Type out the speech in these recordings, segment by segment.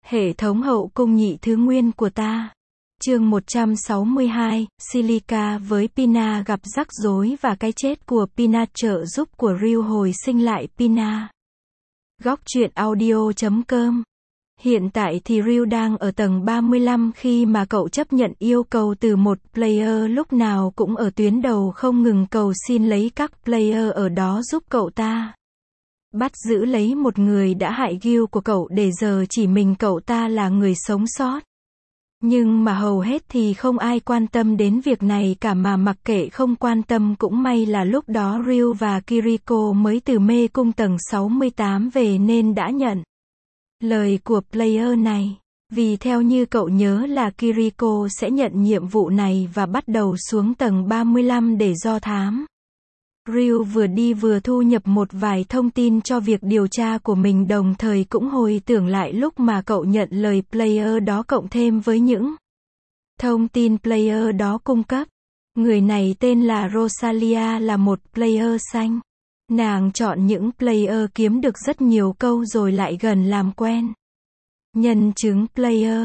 Hệ thống hậu cung nhị thứ nguyên của ta. Chương 162, Silica với Pina gặp rắc rối và cái chết của Pina trợ giúp của Ryu hồi sinh lại Pina. Góc truyện audio.com. Hiện tại thì Ryu đang ở tầng 35 khi mà cậu chấp nhận yêu cầu từ một player lúc nào cũng ở tuyến đầu không ngừng cầu xin lấy các player ở đó giúp cậu ta bắt giữ lấy một người đã hại Gil của cậu để giờ chỉ mình cậu ta là người sống sót. Nhưng mà hầu hết thì không ai quan tâm đến việc này cả, mà mặc kệ không quan tâm cũng may là lúc đó Ryu và Kiriko mới từ mê cung tầng 68 về nên đã nhận lời của player này. Vì theo như cậu nhớ là Kiriko sẽ nhận nhiệm vụ này và bắt đầu xuống tầng 35 để do thám. Ryu vừa đi vừa thu nhập một vài thông tin cho việc điều tra của mình, đồng thời cũng hồi tưởng lại lúc mà cậu nhận lời player đó cộng thêm với những thông tin player đó cung cấp. Người này tên là Rosalia, là một player xanh. Nàng chọn những player kiếm được rất nhiều câu rồi lại gần làm quen. Nhân chứng player.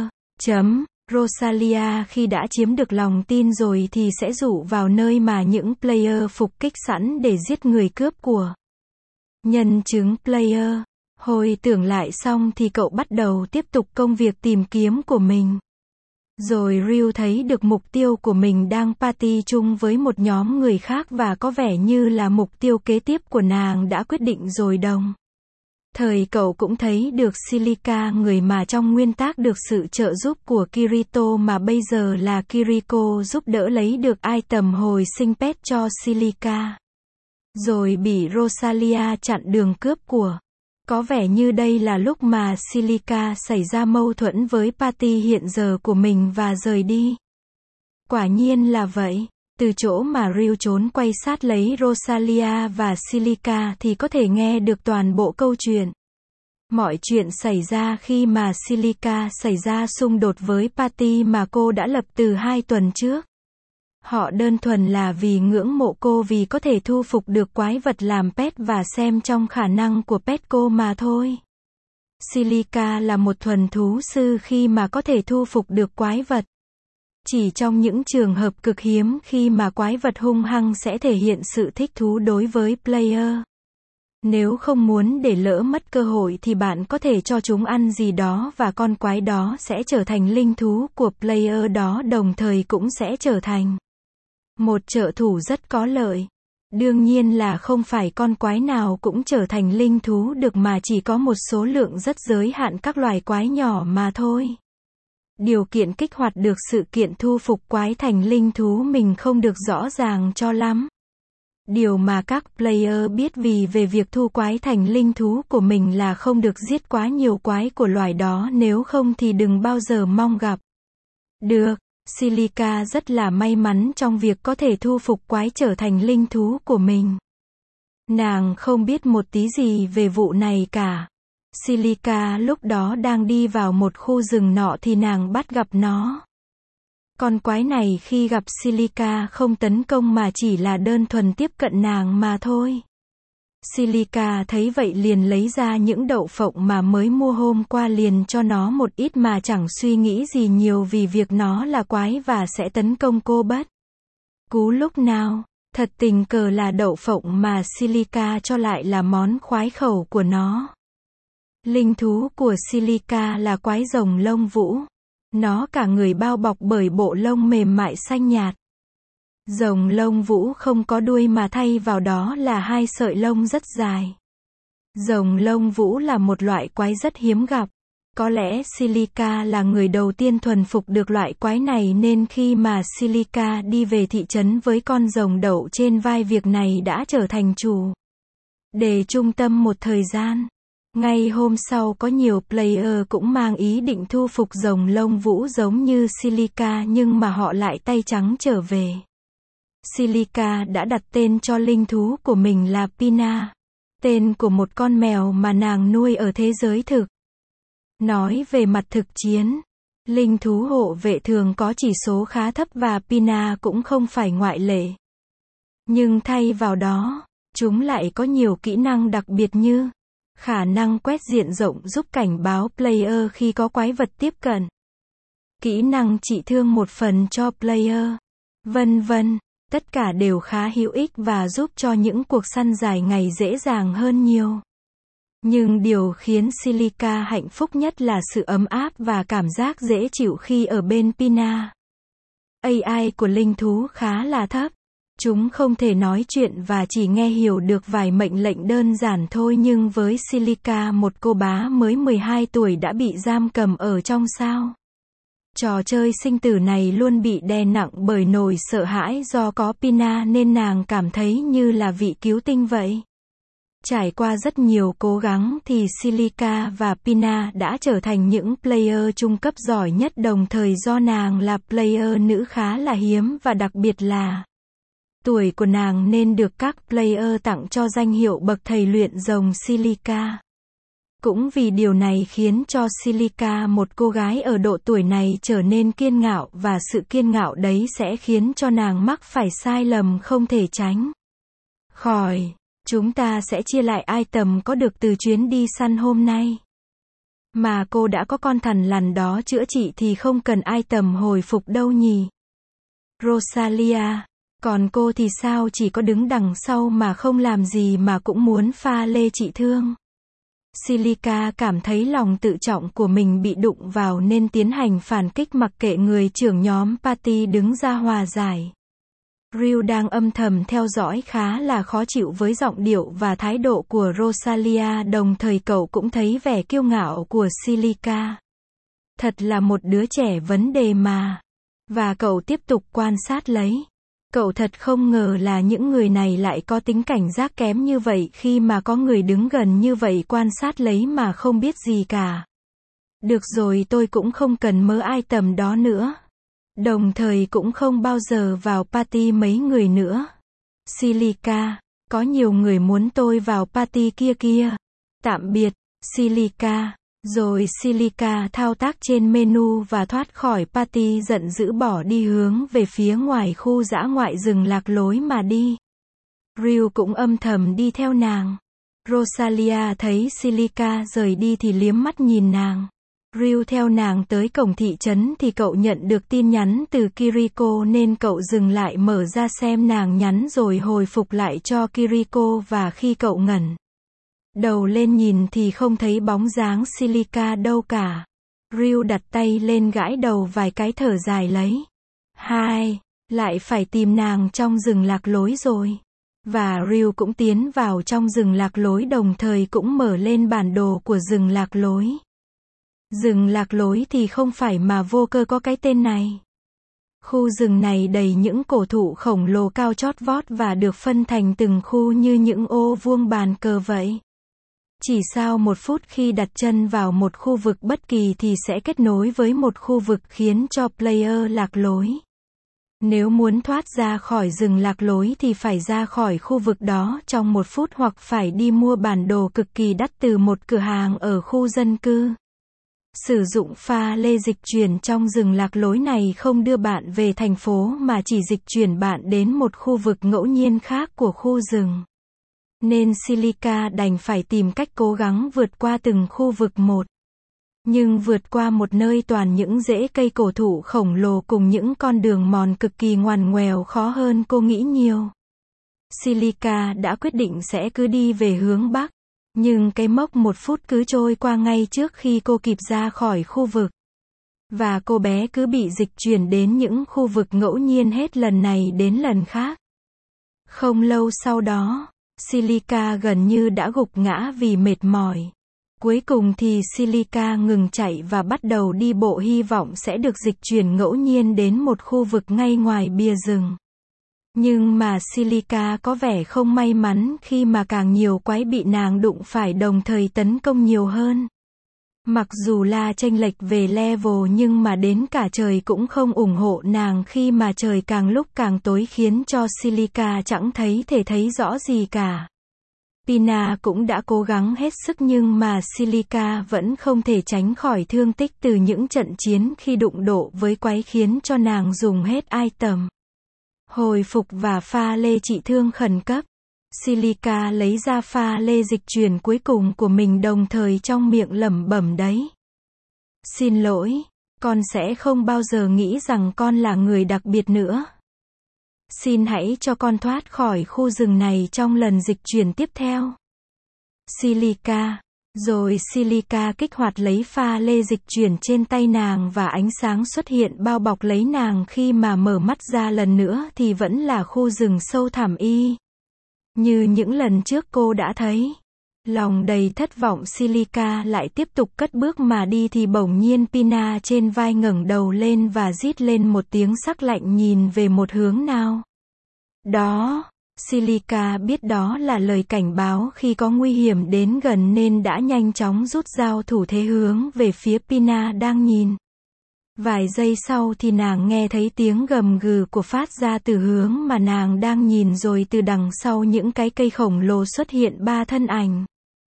Rosalia khi đã chiếm được lòng tin rồi thì sẽ dụ vào nơi mà những player phục kích sẵn để giết người cướp của nhân chứng player. Hồi tưởng lại xong thì cậu bắt đầu tiếp tục công việc tìm kiếm của mình. Rồi Ryu thấy được mục tiêu của mình đang party chung với một nhóm người khác và có vẻ như là mục tiêu kế tiếp của nàng đã quyết định rồi đồng thời cậu cũng thấy được Silica, người mà trong nguyên tác được sự trợ giúp của Kirito mà bây giờ là Kiriko giúp đỡ lấy được item hồi sinh pet cho Silica. Rồi bị Rosalia chặn đường cướp của. Có vẻ như đây là lúc mà Silica xảy ra mâu thuẫn với party hiện giờ của mình và rời đi. Quả nhiên là vậy. Từ chỗ mà Ryu trốn quay sát lấy Rosalia và Silica thì có thể nghe được toàn bộ câu chuyện. Mọi chuyện xảy ra khi mà Silica xảy ra xung đột với party mà cô đã lập từ 2 tuần trước. Họ đơn thuần là vì ngưỡng mộ cô vì có thể thu phục được quái vật làm pet và xem trong khả năng của pet cô mà thôi. Silica là một thuần thú sư khi mà có thể thu phục được quái vật. Chỉ trong những trường hợp cực hiếm khi mà quái vật hung hăng sẽ thể hiện sự thích thú đối với player. Nếu không muốn để lỡ mất cơ hội thì bạn có thể cho chúng ăn gì đó và con quái đó sẽ trở thành linh thú của player đó, đồng thời cũng sẽ trở thành một trợ thủ rất có lợi. Đương nhiên là không phải con quái nào cũng trở thành linh thú được, mà chỉ có một số lượng rất giới hạn các loài quái nhỏ mà thôi. Điều kiện kích hoạt được sự kiện thu phục quái thành linh thú mình không được rõ ràng cho lắm. Điều mà các player biết về việc thu quái thành linh thú của mình là không được giết quá nhiều quái của loài đó, nếu không thì đừng bao giờ mong gặp được. Silica rất là may mắn trong việc có thể thu phục quái trở thành linh thú của mình. Nàng không biết một tí gì về vụ này cả. Silica lúc đó đang đi vào một khu rừng nọ thì nàng bắt gặp nó. Con quái này khi gặp Silica không tấn công mà chỉ là đơn thuần tiếp cận nàng mà thôi. Silica thấy vậy liền lấy ra những đậu phộng mà mới mua hôm qua, liền cho nó một ít mà chẳng suy nghĩ gì nhiều vì việc nó là quái và sẽ tấn công cô bất cứ lúc nào. Thật tình cờ là đậu phộng mà Silica cho lại là món khoái khẩu của nó. Linh thú của Silica là quái rồng lông vũ. Nó cả người bao bọc bởi bộ lông mềm mại xanh nhạt. Rồng lông vũ không có đuôi mà thay vào đó là 2 sợi lông rất dài. Rồng lông vũ là một loại quái rất hiếm gặp. Có lẽ Silica là người đầu tiên thuần phục được loại quái này, nên khi mà Silica đi về thị trấn với con rồng đậu trên vai, việc này đã trở thành chủ đề trung tâm một thời gian. Ngay hôm sau có nhiều player cũng mang ý định thu phục rồng lông vũ giống như Silica, nhưng mà họ lại tay trắng trở về. Silica đã đặt tên cho linh thú của mình là Pina, tên của một con mèo mà nàng nuôi ở thế giới thực. Nói về mặt thực chiến, linh thú hộ vệ thường có chỉ số khá thấp và Pina cũng không phải ngoại lệ. Nhưng thay vào đó, chúng lại có nhiều kỹ năng đặc biệt như Khả năng quét diện rộng giúp cảnh báo player khi có quái vật tiếp cận. Kỹ năng trị thương một phần cho player. Vân vân. Tất cả đều khá hữu ích và giúp cho những cuộc săn dài ngày dễ dàng hơn nhiều. Nhưng điều khiến Silica hạnh phúc nhất là sự ấm áp và cảm giác dễ chịu khi ở bên Pina. AI của linh thú khá là thấp. Chúng không thể nói chuyện và chỉ nghe hiểu được vài mệnh lệnh đơn giản thôi, nhưng với Silica, một cô bé mới 12 tuổi đã bị giam cầm ở trong sao. Trò chơi sinh tử này luôn bị đè nặng bởi nỗi sợ hãi do có Pina nên nàng cảm thấy như là vị cứu tinh vậy. Trải qua rất nhiều cố gắng thì Silica và Pina đã trở thành những player trung cấp giỏi nhất, đồng thời do nàng là player nữ khá là hiếm và đặc biệt là tuổi của nàng nên được các player tặng cho danh hiệu bậc thầy luyện rồng Silica. Cũng vì điều này khiến cho Silica, một cô gái ở độ tuổi này, trở nên kiên ngạo, và sự kiên ngạo đấy sẽ khiến cho nàng mắc phải sai lầm không thể tránh khỏi. Chúng ta sẽ chia lại item có được từ chuyến đi săn hôm nay. Mà cô đã có con thằn lằn đó chữa trị thì không cần item hồi phục đâu nhỉ? Rosalia. Còn cô thì sao, chỉ có đứng đằng sau mà không làm gì mà cũng muốn pha lê trị thương. Silica cảm thấy lòng tự trọng của mình bị đụng vào nên tiến hành phản kích mặc kệ người trưởng nhóm party đứng ra hòa giải. Ryu đang âm thầm theo dõi khá là khó chịu với giọng điệu và thái độ của Rosalia, đồng thời cậu cũng thấy vẻ kiêu ngạo của Silica. Thật là một đứa trẻ vấn đề mà. Và cậu tiếp tục quan sát lấy. Cậu thật không ngờ là những người này lại có tính cảnh giác kém như vậy khi mà có người đứng gần như vậy quan sát lấy mà không biết gì cả. Được rồi, tôi cũng không cần mớ item đó nữa. Đồng thời cũng không bao giờ vào party mấy người nữa. Silica, có nhiều người muốn tôi vào party kia kia. Tạm biệt, Silica. Rồi Silica thao tác trên menu và thoát khỏi party, giận dữ bỏ đi hướng về phía ngoài khu dã ngoại rừng lạc lối mà đi. Ryu cũng âm thầm đi theo nàng. Rosalia thấy Silica rời đi thì liếm mắt nhìn nàng. Ryu theo nàng tới cổng thị trấn thì cậu nhận được tin nhắn từ Kiriko nên cậu dừng lại mở ra xem nàng nhắn rồi hồi phục lại cho Kiriko, và khi cậu ngẩng đầu lên nhìn thì không thấy bóng dáng Silica đâu cả. Ryu đặt tay lên gãi đầu vài cái, thở dài lấy. Lại phải tìm nàng trong rừng lạc lối rồi. Và Ryu cũng tiến vào trong rừng lạc lối, đồng thời cũng mở lên bản đồ của rừng lạc lối. Rừng lạc lối thì không phải mà vô cơ có cái tên này. Khu rừng này đầy những cổ thụ khổng lồ cao chót vót và được phân thành từng khu như những ô vuông bàn cờ vậy. Chỉ sau 1 phút khi đặt chân vào một khu vực bất kỳ thì sẽ kết nối với một khu vực khiến cho player lạc lối. Nếu muốn thoát ra khỏi rừng lạc lối thì phải ra khỏi khu vực đó trong 1 phút hoặc phải đi mua bản đồ cực kỳ đắt từ một cửa hàng ở khu dân cư. Sử dụng pha lê dịch chuyển trong rừng lạc lối này không đưa bạn về thành phố mà chỉ dịch chuyển bạn đến một khu vực ngẫu nhiên khác của khu rừng. Nên Silica đành phải tìm cách cố gắng vượt qua từng khu vực một. Nhưng vượt qua một nơi toàn những rễ cây cổ thụ khổng lồ cùng những con đường mòn cực kỳ ngoằn ngoèo khó hơn cô nghĩ nhiều. Silica đã quyết định sẽ cứ đi về hướng Bắc. Nhưng cái mốc 1 phút cứ trôi qua ngay trước khi cô kịp ra khỏi khu vực. Và cô bé cứ bị dịch chuyển đến những khu vực ngẫu nhiên hết lần này đến lần khác. Không lâu sau đó, Silica gần như đã gục ngã vì mệt mỏi. Cuối cùng thì Silica ngừng chạy và bắt đầu đi bộ, hy vọng sẽ được dịch chuyển ngẫu nhiên đến một khu vực ngay ngoài bìa rừng. Nhưng mà Silica có vẻ không may mắn khi mà càng nhiều quái bị nàng đụng phải đồng thời tấn công nhiều hơn. Mặc dù là chênh lệch về level nhưng mà đến cả trời cũng không ủng hộ nàng khi mà trời càng lúc càng tối khiến cho Silica chẳng thể thấy rõ gì cả. Pina cũng đã cố gắng hết sức nhưng mà Silica vẫn không thể tránh khỏi thương tích từ những trận chiến khi đụng độ với quái khiến cho nàng dùng hết item hồi phục và pha lê trị thương khẩn cấp. Silica lấy ra pha lê dịch chuyển cuối cùng của mình đồng thời trong miệng lẩm bẩm đấy. Xin lỗi, con sẽ không bao giờ nghĩ rằng con là người đặc biệt nữa. Xin hãy cho con thoát khỏi khu rừng này trong lần dịch chuyển tiếp theo. Silica. Rồi Silica kích hoạt lấy pha lê dịch chuyển trên tay nàng và ánh sáng xuất hiện bao bọc lấy nàng khi mà mở mắt ra lần nữa thì vẫn là khu rừng sâu thẳm y. Như những lần trước cô đã thấy. Lòng đầy thất vọng Silica lại tiếp tục cất bước mà đi thì bỗng nhiên Pina trên vai ngẩng đầu lên và rít lên một tiếng sắc lạnh nhìn về một hướng nào. Đó. Silica biết đó là lời cảnh báo khi có nguy hiểm đến gần nên đã nhanh chóng rút dao thủ thế hướng về phía Pina đang nhìn. Vài giây sau thì nàng nghe thấy tiếng gầm gừ của phát ra từ hướng mà nàng đang nhìn rồi từ đằng sau những cái cây khổng lồ xuất hiện 3 thân ảnh.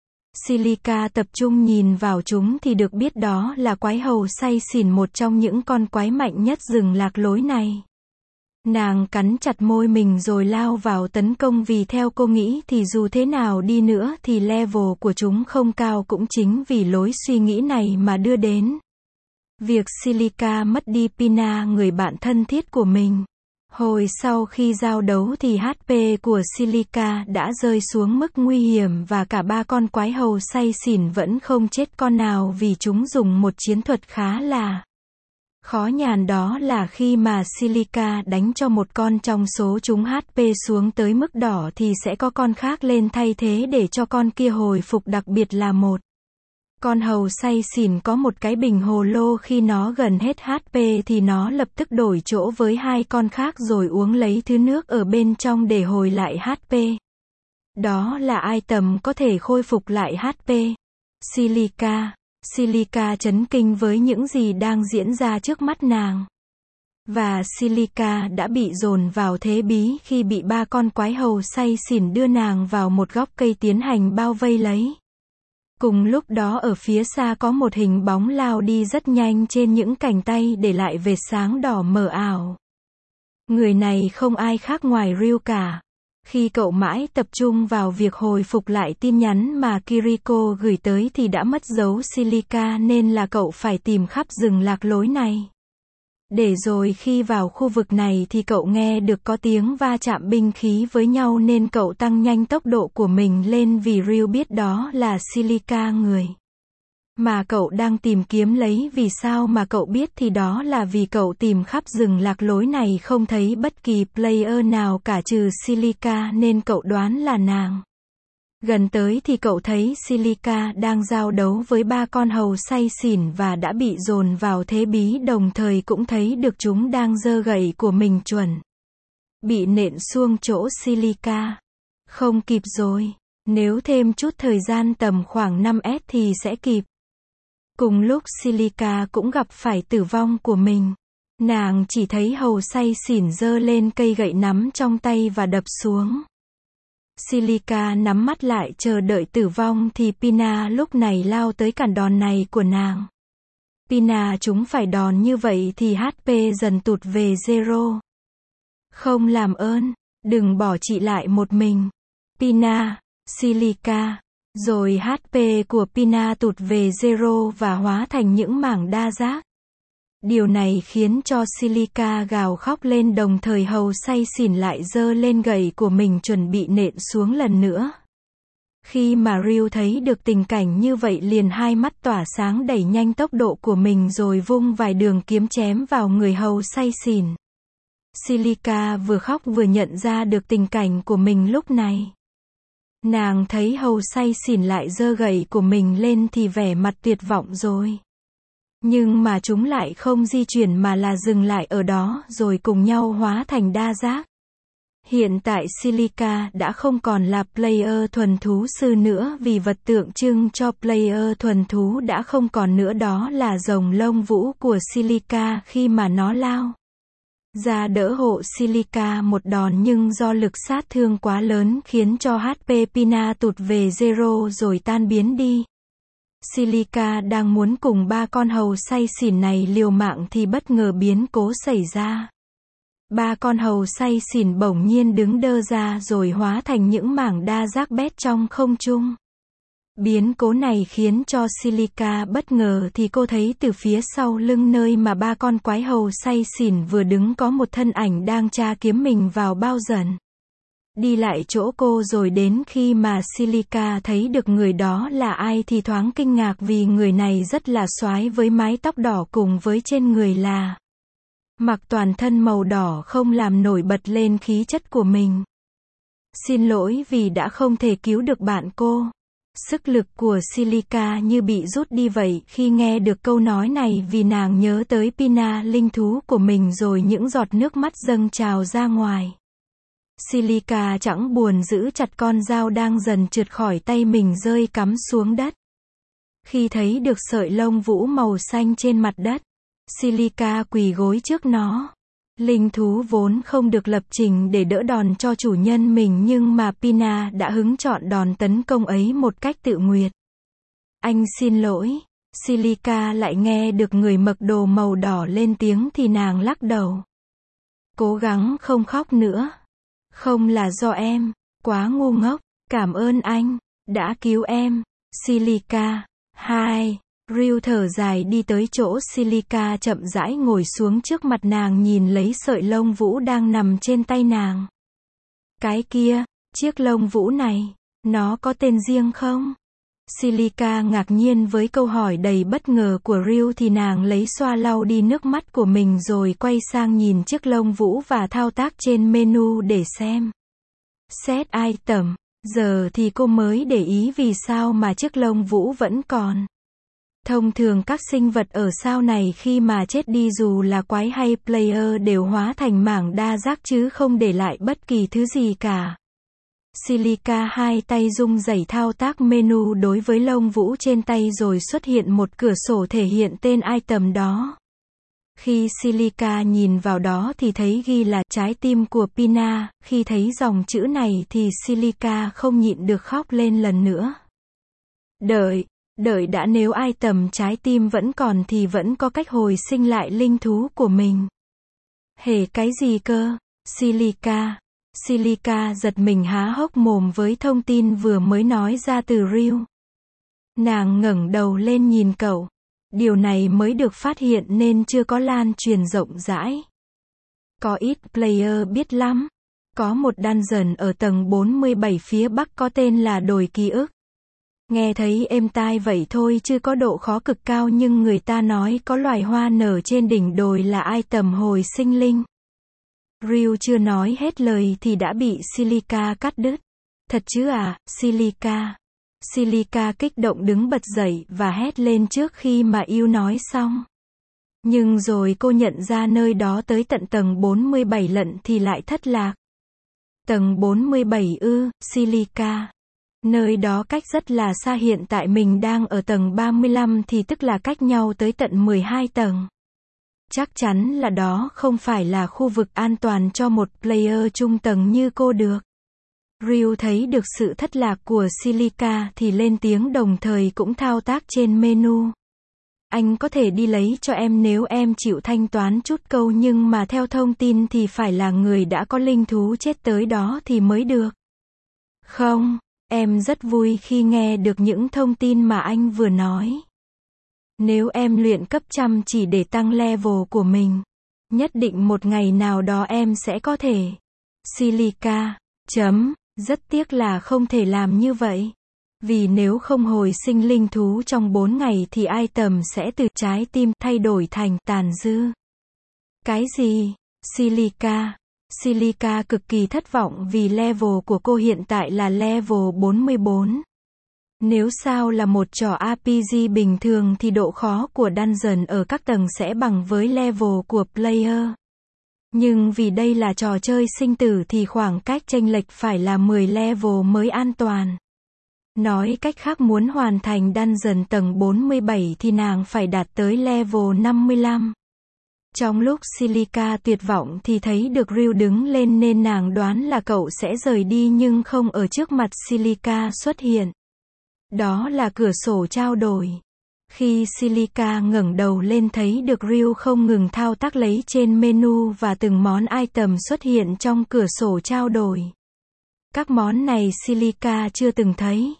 Silica tập trung nhìn vào chúng thì được biết đó là quái hầu say xỉn, một trong những con quái mạnh nhất rừng lạc lối này. Nàng cắn chặt môi mình rồi lao vào tấn công vì theo cô nghĩ thì dù thế nào đi nữa thì level của chúng không cao cũng chính vì lối suy nghĩ này mà đưa đến việc Silica mất đi Pina, người bạn thân thiết của mình. Hồi sau khi giao đấu thì HP của Silica đã rơi xuống mức nguy hiểm và cả 3 con quái hầu say xỉn vẫn không chết con nào vì chúng dùng một chiến thuật khá là khó nhằn, đó là khi mà Silica đánh cho một con trong số chúng HP xuống tới mức đỏ thì sẽ có con khác lên thay thế để cho con kia hồi phục, đặc biệt là một con hầu say xỉn có một cái bình hồ lô, khi nó gần hết HP thì nó lập tức đổi chỗ với 2 con khác rồi uống lấy thứ nước ở bên trong để hồi lại HP. Đó là item có thể khôi phục lại HP. Silica chấn kinh với những gì đang diễn ra trước mắt nàng. Và Silica đã bị dồn vào thế bí khi bị 3 con quái hầu say xỉn đưa nàng vào một góc cây tiến hành bao vây lấy. Cùng lúc đó ở phía xa có một hình bóng lao đi rất nhanh trên những cành tay để lại vệt sáng đỏ mờ ảo. Người này không ai khác ngoài Ryu cả. Khi cậu mãi tập trung vào việc hồi phục lại tin nhắn mà Kiriko gửi tới thì đã mất dấu Silica nên là cậu phải tìm khắp rừng lạc lối này. Để rồi khi vào khu vực này thì cậu nghe được có tiếng va chạm binh khí với nhau nên cậu tăng nhanh tốc độ của mình lên vì Ryu biết đó là Silica, người mà cậu đang tìm kiếm lấy. Vì sao mà cậu biết thì đó là vì cậu tìm khắp rừng lạc lối này không thấy bất kỳ player nào cả trừ Silica nên cậu đoán là nàng. Gần tới thì cậu thấy Silica đang giao đấu với 3 con hầu say xỉn và đã bị dồn vào thế bí, đồng thời cũng thấy được chúng đang giơ gậy của mình chuẩn bị nện xuông chỗ Silica. Không kịp rồi, nếu thêm chút thời gian tầm khoảng 5S thì sẽ kịp. Cùng lúc Silica cũng gặp phải tử vong của mình. Nàng chỉ thấy hầu say xỉn giơ lên cây gậy nắm trong tay và đập xuống. Silica nắm mắt lại chờ đợi tử vong thì Pina lúc này lao tới cản đòn này của nàng. Pina chúng phải đòn như vậy thì HP dần tụt về zero. Không, làm ơn, đừng bỏ chị lại một mình. Pina, Silica. Rồi HP của Pina tụt về zero và hóa thành những mảng đa giác. Điều này khiến cho Silica gào khóc lên, đồng thời hầu say xỉn lại giơ lên gậy của mình chuẩn bị nện xuống lần nữa. Khi mà Ryu thấy được tình cảnh như vậy liền hai mắt tỏa sáng, đẩy nhanh tốc độ của mình rồi vung vài đường kiếm chém vào người hầu say xỉn. Silica vừa khóc vừa nhận ra được tình cảnh của mình lúc này. Nàng thấy hầu say xỉn lại giơ gậy của mình lên thì vẻ mặt tuyệt vọng rồi. Nhưng mà chúng lại không di chuyển mà là dừng lại ở đó rồi cùng nhau hóa thành đa giác. Hiện tại Silica đã không còn là player thuần thú sư nữa vì vật tượng trưng cho player thuần thú đã không còn nữa, đó là rồng lông vũ của Silica khi mà nó lao ra đỡ hộ Silica một đòn, nhưng do lực sát thương quá lớn khiến cho HP Pina tụt về zero rồi tan biến đi. Silica đang muốn cùng 3 con hầu say xỉn này liều mạng thì bất ngờ biến cố xảy ra. Ba con hầu say xỉn bỗng nhiên đứng đơ ra rồi hóa thành những mảng đa giác bét trong không trung. Biến cố này khiến cho Silica bất ngờ thì cô thấy từ phía sau lưng nơi mà ba con quái hầu say xỉn vừa đứng có một thân ảnh đang tra kiếm mình vào bao dần. Đi lại chỗ cô rồi đến khi mà Silica thấy được người đó là ai thì thoáng kinh ngạc vì người này rất là soái với mái tóc đỏ cùng với trên người là mặc toàn thân màu đỏ không làm nổi bật lên khí chất của mình. Xin lỗi vì đã không thể cứu được bạn cô. Sức lực của Silica như bị rút đi vậy khi nghe được câu nói này vì nàng nhớ tới Pina linh thú của mình rồi những giọt nước mắt dâng trào ra ngoài. Silica chẳng buồn giữ chặt con dao đang dần trượt khỏi tay mình rơi cắm xuống đất. Khi thấy được sợi lông vũ màu xanh trên mặt đất, Silica quỳ gối trước nó. Linh thú vốn không được lập trình để đỡ đòn cho chủ nhân mình nhưng mà Pina đã hứng chọn đòn tấn công ấy một cách tự nguyện. Anh xin lỗi. Silica lại nghe được người mặc đồ màu đỏ lên tiếng thì nàng lắc đầu. Cố gắng không khóc nữa. Không là do em, quá ngu ngốc, cảm ơn anh, đã cứu em. Silica. 2. Ryu thở dài đi tới chỗ Silica chậm rãi ngồi xuống trước mặt nàng nhìn lấy sợi lông vũ đang nằm trên tay nàng. Cái kia, chiếc lông vũ này, nó có tên riêng không? Silica ngạc nhiên với câu hỏi đầy bất ngờ của Ryu thì nàng lấy xoa lau đi nước mắt của mình rồi quay sang nhìn chiếc lông vũ và thao tác trên menu để xem. Set item. Giờ thì cô mới để ý vì sao mà chiếc lông vũ vẫn còn. Thông thường các sinh vật ở sao này khi mà chết đi dù là quái hay player đều hóa thành mảng đa giác chứ không để lại bất kỳ thứ gì cả. Silica hai tay rung rẩy thao tác menu đối với lông vũ trên tay rồi xuất hiện một cửa sổ thể hiện tên item đó. Khi Silica nhìn vào đó thì thấy ghi là trái tim của Pina, khi thấy dòng chữ này thì Silica không nhịn được khóc lên lần nữa. Đợi đã, nếu item trái tim vẫn còn thì vẫn có cách hồi sinh lại linh thú của mình. Hề cái gì cơ? Silica giật mình há hốc mồm với thông tin vừa mới nói ra từ Ryu. Nàng ngẩng đầu lên nhìn cậu. Điều này mới được phát hiện nên chưa có lan truyền rộng rãi. Có ít player biết lắm. Có một dungeon ở tầng 47 phía bắc có tên là đồi ký ức. Nghe thấy êm tai vậy thôi chứ có độ khó cực cao nhưng người ta nói có loài hoa nở trên đỉnh đồi là item hồi sinh linh. Ryu chưa nói hết lời thì đã bị Silica cắt đứt. Thật chứ à, Silica? Silica kích động đứng bật dậy và hét lên trước khi mà Yêu nói xong. Nhưng rồi cô nhận ra nơi đó tới tận tầng 47 lận thì lại thất lạc. Tầng 47 ư, Silica. Nơi đó cách rất là xa, hiện tại mình đang ở tầng 35 thì tức là cách nhau tới tận 12 tầng. Chắc chắn là đó không phải là khu vực an toàn cho một player trung tầng như cô được. Ryu thấy được sự thất lạc của Silica thì lên tiếng đồng thời cũng thao tác trên menu. Anh có thể đi lấy cho em nếu em chịu thanh toán chút câu nhưng mà theo thông tin thì phải là người đã có linh thú chết tới đó thì mới được. Không, em rất vui khi nghe được những thông tin mà anh vừa nói. Nếu em luyện cấp chăm chỉ để tăng level của mình, nhất định một ngày nào đó em sẽ có thể. Silica. Rất tiếc là không thể làm như vậy. Vì nếu không hồi sinh linh thú trong 4 ngày thì item sẽ từ trái tim thay đổi thành tàn dư. Cái gì? Silica cực kỳ thất vọng vì level của cô hiện tại là level 44. Nếu sao là một trò RPG bình thường thì độ khó của dungeon ở các tầng sẽ bằng với level của player. Nhưng vì đây là trò chơi sinh tử thì khoảng cách chênh lệch phải là 10 level mới an toàn. Nói cách khác muốn hoàn thành dungeon tầng 47 thì nàng phải đạt tới level 55. Trong lúc Silica tuyệt vọng thì thấy được Ryu đứng lên nên nàng đoán là cậu sẽ rời đi nhưng không ở trước mặt Silica xuất hiện. Đó là cửa sổ trao đổi. Khi Silica ngẩng đầu lên thấy được Ryu không ngừng thao tác lấy trên menu và từng món item xuất hiện trong cửa sổ trao đổi. Các món này Silica chưa từng thấy.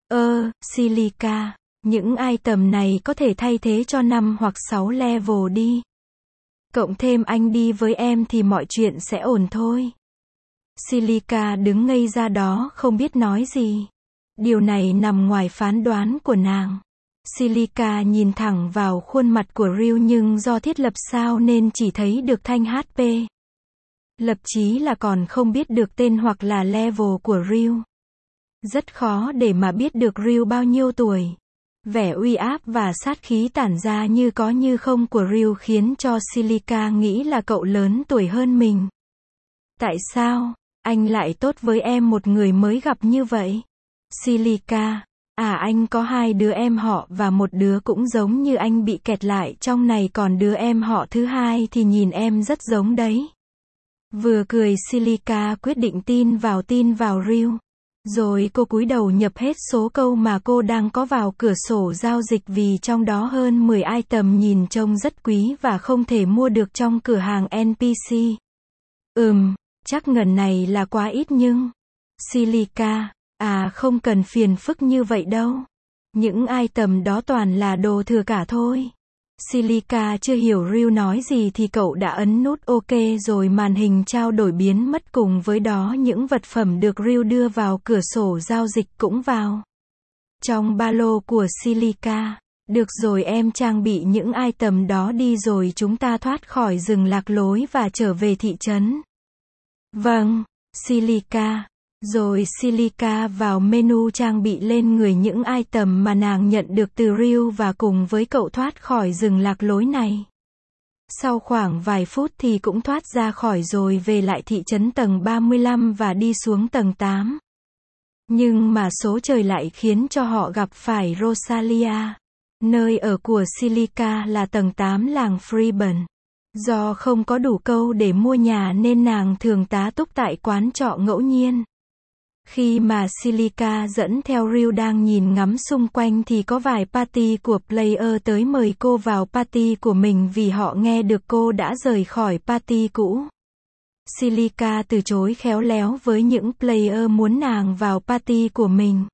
Silica, những item này có thể thay thế cho 5 hoặc 6 level đi. Cộng thêm anh đi với em thì mọi chuyện sẽ ổn thôi. Silica đứng ngây ra đó không biết nói gì. Điều này nằm ngoài phán đoán của nàng. Silica nhìn thẳng vào khuôn mặt của Ryu nhưng do thiết lập sao nên chỉ thấy được thanh HP. Lập chí là còn không biết được tên hoặc là level của Ryu. Rất khó để mà biết được Ryu bao nhiêu tuổi. Vẻ uy áp và sát khí tản ra như có như không của Ryu khiến cho Silica nghĩ là cậu lớn tuổi hơn mình. Tại sao anh lại tốt với em một người mới gặp như vậy? Silica, anh có 2 đứa em họ và một đứa cũng giống như anh bị kẹt lại trong này, còn đứa em họ thứ hai thì nhìn em rất giống đấy. Vừa cười Silica quyết định tin vào Ryu. Rồi cô cúi đầu nhập hết số câu mà cô đang có vào cửa sổ giao dịch vì trong đó hơn 10 item nhìn trông rất quý và không thể mua được trong cửa hàng NPC. Chắc ngần này là quá ít nhưng... Silica, không cần phiền phức như vậy đâu. Những item đó toàn là đồ thừa cả thôi. Silica chưa hiểu Ryu nói gì thì cậu đã ấn nút OK rồi màn hình trao đổi biến mất, cùng với đó những vật phẩm được Ryu đưa vào cửa sổ giao dịch cũng vào trong ba lô của Silica. Được rồi, em trang bị những item đó đi rồi chúng ta thoát khỏi rừng lạc lối và trở về thị trấn. Vâng, Silica. Rồi Silica vào menu trang bị lên người những item mà nàng nhận được từ Ryu và cùng với cậu thoát khỏi rừng lạc lối này. Sau khoảng vài phút thì cũng thoát ra khỏi rồi về lại thị trấn tầng 35 và đi xuống tầng 8. Nhưng mà số trời lại khiến cho họ gặp phải Rosalia. Nơi ở của Silica là tầng 8 làng Freeburn. Do không có đủ câu để mua nhà nên nàng thường tá túc tại quán trọ ngẫu nhiên. Khi mà Silica dẫn theo Ryu đang nhìn ngắm xung quanh thì có vài party của player tới mời cô vào party của mình vì họ nghe được cô đã rời khỏi party cũ. Silica từ chối khéo léo với những player muốn nàng vào party của mình.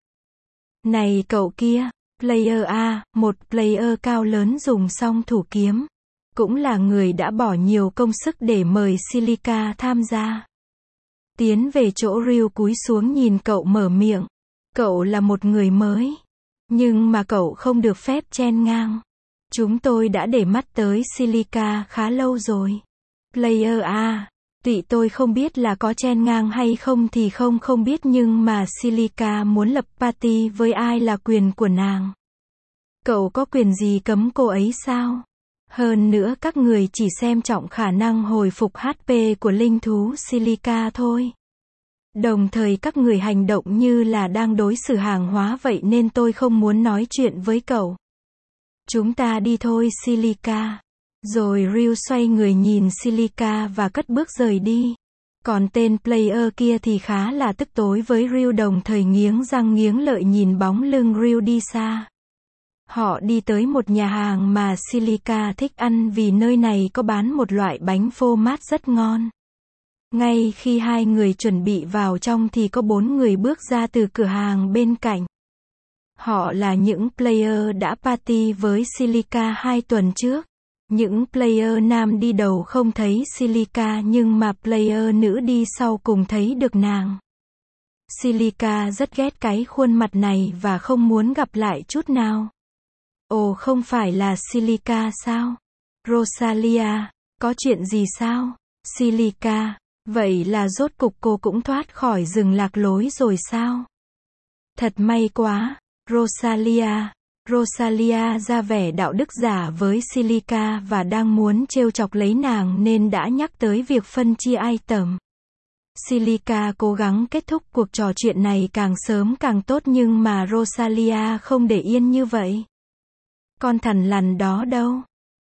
Này cậu kia, player A, một player cao lớn dùng song thủ kiếm. Cũng là người đã bỏ nhiều công sức để mời Silica tham gia. Tiến về chỗ Ryu cúi xuống nhìn cậu mở miệng. Cậu là một người mới. Nhưng mà cậu không được phép chen ngang. Chúng tôi đã để mắt tới Silica khá lâu rồi. Player A, tụi tôi không biết là có chen ngang hay không thì không biết nhưng mà Silica muốn lập party với ai là quyền của nàng. Cậu có quyền gì cấm cô ấy sao? Hơn nữa các người chỉ xem trọng khả năng hồi phục HP của linh thú Silica thôi. Đồng thời các người hành động như là đang đối xử hàng hóa vậy nên tôi không muốn nói chuyện với cậu. Chúng ta đi thôi Silica. Rồi Ryu xoay người nhìn Silica và cất bước rời đi. Còn tên player kia thì khá là tức tối với Ryu, đồng thời nghiến răng nghiến lợi nhìn bóng lưng Ryu đi xa. Họ đi tới một nhà hàng mà Silica thích ăn vì nơi này có bán một loại bánh phô mát rất ngon. Ngay khi hai người chuẩn bị vào trong thì có 4 người bước ra từ cửa hàng bên cạnh. Họ là những player đã party với Silica 2 tuần trước. Những player nam đi đầu không thấy Silica nhưng mà player nữ đi sau cùng thấy được nàng. Silica rất ghét cái khuôn mặt này và không muốn gặp lại chút nào. Ồ, không phải là Silica sao? Rosalia, có chuyện gì sao? Silica, vậy là rốt cục cô cũng thoát khỏi rừng lạc lối rồi sao? Thật may quá, Rosalia. Rosalia ra vẻ đạo đức giả với Silica và đang muốn trêu chọc lấy nàng nên đã nhắc tới việc phân chia item. Silica cố gắng kết thúc cuộc trò chuyện này càng sớm càng tốt nhưng mà Rosalia không để yên như vậy. Con thằn lằn đó đâu?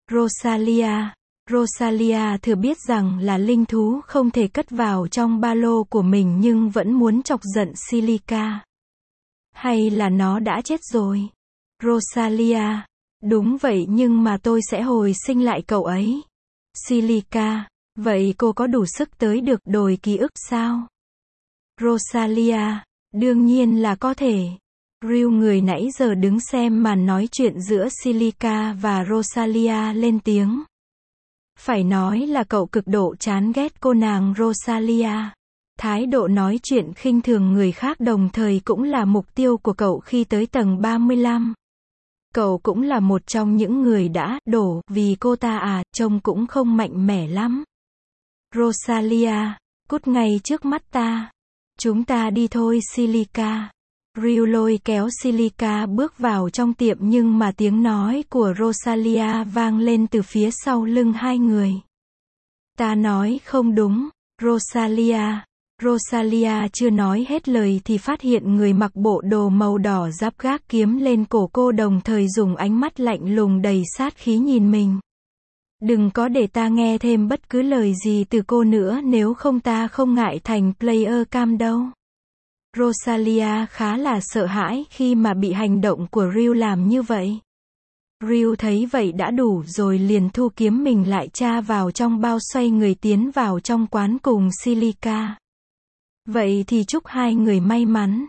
Rosalia thừa biết rằng là linh thú không thể cất vào trong ba lô của mình nhưng vẫn muốn chọc giận Silica. Hay là nó đã chết rồi? Rosalia, Đúng vậy nhưng mà tôi sẽ hồi sinh lại cậu ấy. Silica, vậy cô có đủ sức tới được đồi ký ức sao? Rosalia, đương nhiên là có thể. Ryu người nãy giờ đứng xem màn nói chuyện giữa Silica và Rosalia lên tiếng. Phải nói là cậu cực độ chán ghét cô nàng Rosalia. Thái độ nói chuyện khinh thường người khác đồng thời cũng là mục tiêu của cậu khi tới tầng 35. Cậu cũng là một trong những người đã đổ vì cô ta trông cũng không mạnh mẽ lắm. Rosalia, cút ngay trước mắt ta. Chúng ta đi thôi Silica. Ryu lôi kéo Silica bước vào trong tiệm nhưng mà tiếng nói của Rosalia vang lên từ phía sau lưng hai người. Ta nói không đúng, Rosalia. Rosalia chưa nói hết lời thì phát hiện người mặc bộ đồ màu đỏ giáp gác kiếm lên cổ cô đồng thời dùng ánh mắt lạnh lùng đầy sát khí nhìn mình. Đừng có để ta nghe thêm bất cứ lời gì từ cô nữa nếu không ta không ngại thành player cam đâu. Rosalia khá là sợ hãi khi mà bị hành động của Ryu làm như vậy. Ryu thấy vậy đã đủ rồi liền thu kiếm mình lại tra vào trong bao xoay người tiến vào trong quán cùng Silica. Vậy thì chúc hai người may mắn.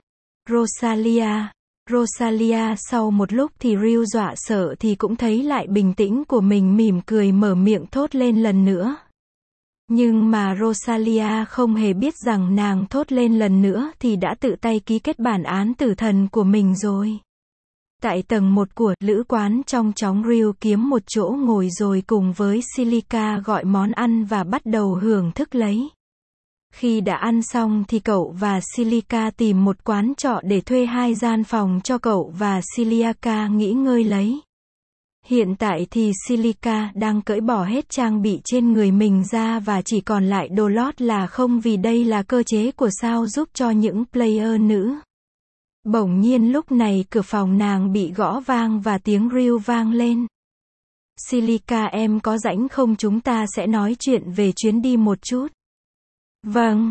Rosalia sau một lúc thì Ryu dọa sợ thì cũng thấy lại bình tĩnh của mình mỉm cười mở miệng thốt lên lần nữa. Nhưng mà Rosalia không hề biết rằng nàng thốt lên lần nữa thì đã tự tay ký kết bản án tử thần của mình rồi. Tại tầng 1 của lữ quán trong chóng Ryu kiếm một chỗ ngồi rồi cùng với Silica gọi món ăn và bắt đầu hưởng thức lấy. Khi đã ăn xong thì cậu và Silica tìm một quán trọ để thuê 2 gian phòng cho cậu và Silica nghỉ ngơi lấy. Hiện tại thì Silica đang cởi bỏ hết trang bị trên người mình ra và chỉ còn lại đồ lót là không vì đây là cơ chế của sao giúp cho những player nữ. Bỗng nhiên lúc này cửa phòng nàng bị gõ vang và tiếng Ryu vang lên. Silica em có rảnh không chúng ta sẽ nói chuyện về chuyến đi một chút. Vâng,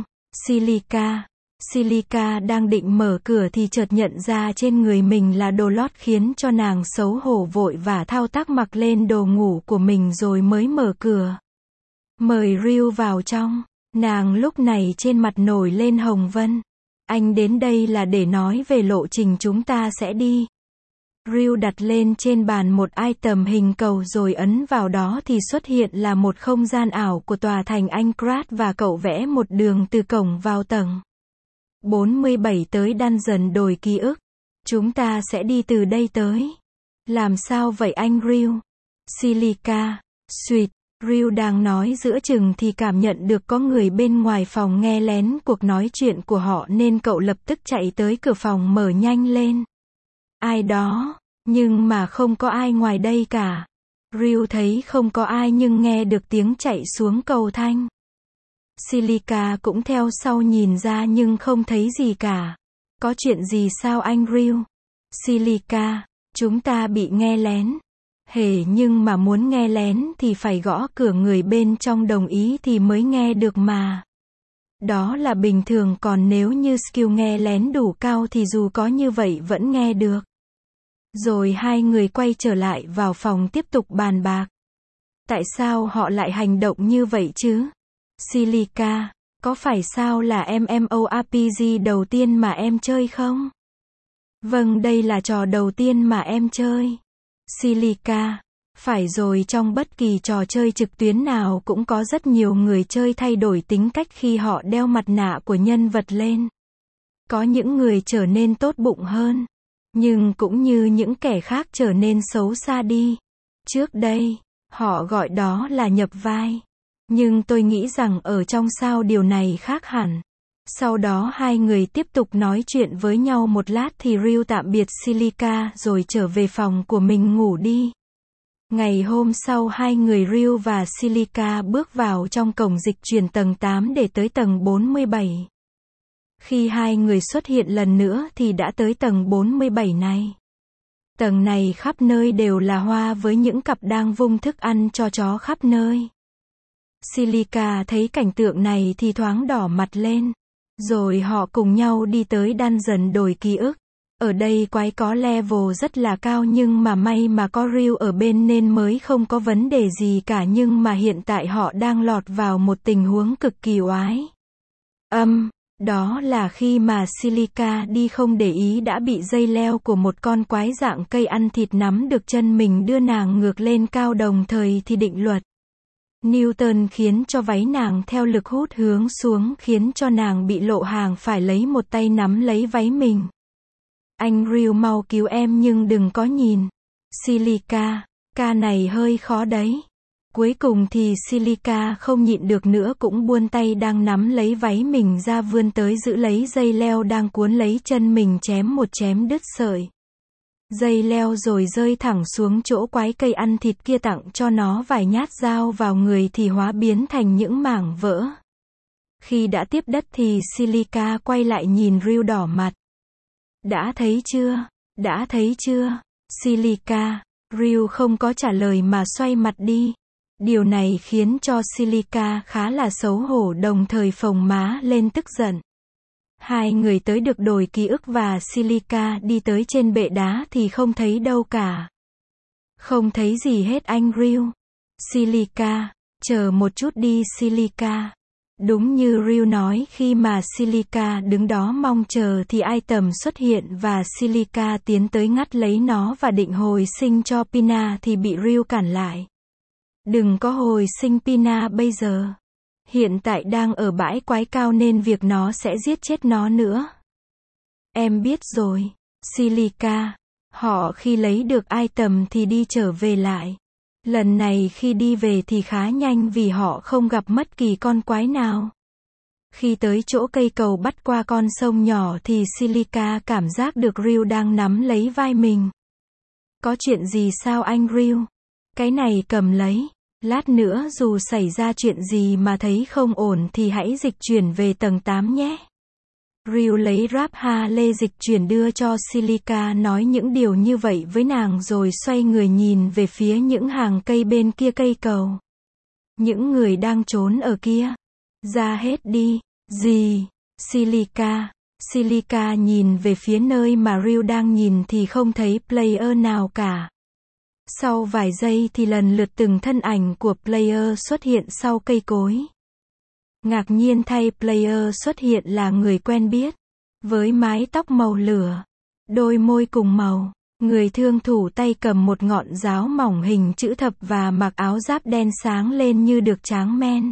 Silica đang định mở cửa thì chợt nhận ra trên người mình là đồ lót khiến cho nàng xấu hổ vội và thao tác mặc lên đồ ngủ của mình rồi mới mở cửa. Mời Ryu vào trong, nàng lúc này trên mặt nổi lên hồng vân. Anh đến đây là để nói về lộ trình chúng ta sẽ đi. Ryu đặt lên trên bàn một item hình cầu rồi ấn vào đó thì xuất hiện là một không gian ảo của tòa thành Aincrad và cậu vẽ một đường từ cổng vào tầng 47 tới dungeon đồi ký ức. Chúng ta sẽ đi từ đây tới. Làm sao vậy anh Ryu? Silica, suýt. Ryu đang nói giữa chừng thì cảm nhận được có người bên ngoài phòng nghe lén cuộc nói chuyện của họ nên cậu lập tức chạy tới cửa phòng mở nhanh lên. Ai đó, nhưng mà không có ai ngoài đây cả. Ryu thấy không có ai nhưng nghe được tiếng chạy xuống cầu thang. Silica cũng theo sau nhìn ra nhưng không thấy gì cả. Có chuyện gì sao anh Ryu? Silica, chúng ta bị nghe lén. Nhưng mà muốn nghe lén thì phải gõ cửa người bên trong đồng ý thì mới nghe được mà. Đó là bình thường còn nếu như skill nghe lén đủ cao thì dù có như vậy vẫn nghe được. Rồi hai người quay trở lại vào phòng tiếp tục bàn bạc. Tại sao họ lại hành động như vậy chứ? Silica, có phải sao là MMORPG đầu tiên mà em chơi không? Vâng, đây là trò đầu tiên mà em chơi. Silica, phải rồi, trong bất kỳ trò chơi trực tuyến nào cũng có rất nhiều người chơi thay đổi tính cách khi họ đeo mặt nạ của nhân vật lên. Có những người trở nên tốt bụng hơn, nhưng cũng như những kẻ khác trở nên xấu xa đi. Trước đây, họ gọi đó là nhập vai. Nhưng tôi nghĩ rằng ở trong sao điều này khác hẳn. Sau đó hai người tiếp tục nói chuyện với nhau một lát thì Ryu tạm biệt Silica rồi trở về phòng của mình ngủ đi. Ngày hôm sau hai người Ryu và Silica bước vào trong cổng dịch chuyển tầng 8 để tới tầng 47. Khi hai người xuất hiện lần nữa thì đã tới tầng 47 này. Tầng này khắp nơi đều là hoa với những cặp đang vung thức ăn cho chó khắp nơi. Silica thấy cảnh tượng này thì thoáng đỏ mặt lên. Rồi họ cùng nhau đi tới dungeon đồi ký ức. Ở đây quái có level rất là cao nhưng mà may mà có Ryu ở bên nên mới không có vấn đề gì cả, nhưng mà hiện tại họ đang lọt vào một tình huống cực kỳ oái. Đó là khi mà Silica đi không để ý đã bị dây leo của một con quái dạng cây ăn thịt nắm được chân mình đưa nàng ngược lên cao, đồng thời thì định luật Newton khiến cho váy nàng theo lực hút hướng xuống khiến cho nàng bị lộ hàng phải lấy một tay nắm lấy váy mình. Anh Ryu mau cứu em nhưng đừng có nhìn. Silica, ca này hơi khó đấy. Cuối cùng thì Silica không nhịn được nữa cũng buông tay đang nắm lấy váy mình ra vươn tới giữ lấy dây leo đang cuốn lấy chân mình chém đứt sợi dây leo rồi rơi thẳng xuống chỗ quái cây ăn thịt kia, tặng cho nó vài nhát dao vào người thì hóa biến thành những mảng vỡ. Khi đã tiếp đất thì Silica quay lại nhìn Ryu đỏ mặt. Đã thấy chưa? Đã thấy chưa? Silica. Ryu không có trả lời mà xoay mặt đi. Điều này khiến cho Silica khá là xấu hổ, đồng thời phồng má lên tức giận. Hai người tới được đồi ký ức và Silica đi tới trên bệ đá thì không thấy đâu cả. Không thấy gì hết anh Ryu. Silica, chờ một chút đi Silica. Đúng như Ryu nói, khi mà Silica đứng đó mong chờ thì item xuất hiện và Silica tiến tới ngắt lấy nó và định hồi sinh cho Pina thì bị Ryu cản lại. Đừng có hồi sinh Pina bây giờ. Hiện tại đang ở bãi quái cao nên việc nó sẽ giết chết nó nữa. Em biết rồi. Silica. Họ khi lấy được item thì đi trở về lại. Lần này khi đi về thì khá nhanh vì họ không gặp mất kỳ con quái nào. Khi tới chỗ cây cầu bắt qua con sông nhỏ thì Silica cảm giác được Ryu đang nắm lấy vai mình. Có chuyện gì sao anh Ryu? Cái này cầm lấy. Lát nữa dù xảy ra chuyện gì mà thấy không ổn thì hãy dịch chuyển về tầng 8 nhé. Ryu lấy Rapha lê dịch chuyển đưa cho Silica, nói những điều như vậy với nàng rồi xoay người nhìn về phía những hàng cây bên kia cây cầu. Những người đang trốn ở kia. Ra hết đi. Gì? Silica. Silica nhìn về phía nơi mà Ryu đang nhìn thì không thấy player nào cả. Sau vài giây thì lần lượt từng thân ảnh của player xuất hiện sau cây cối. Ngạc nhiên thay, player xuất hiện là người quen biết. Với mái tóc màu lửa, đôi môi cùng màu, người thương thủ tay cầm một ngọn giáo mỏng hình chữ thập và mặc áo giáp đen sáng lên như được tráng men.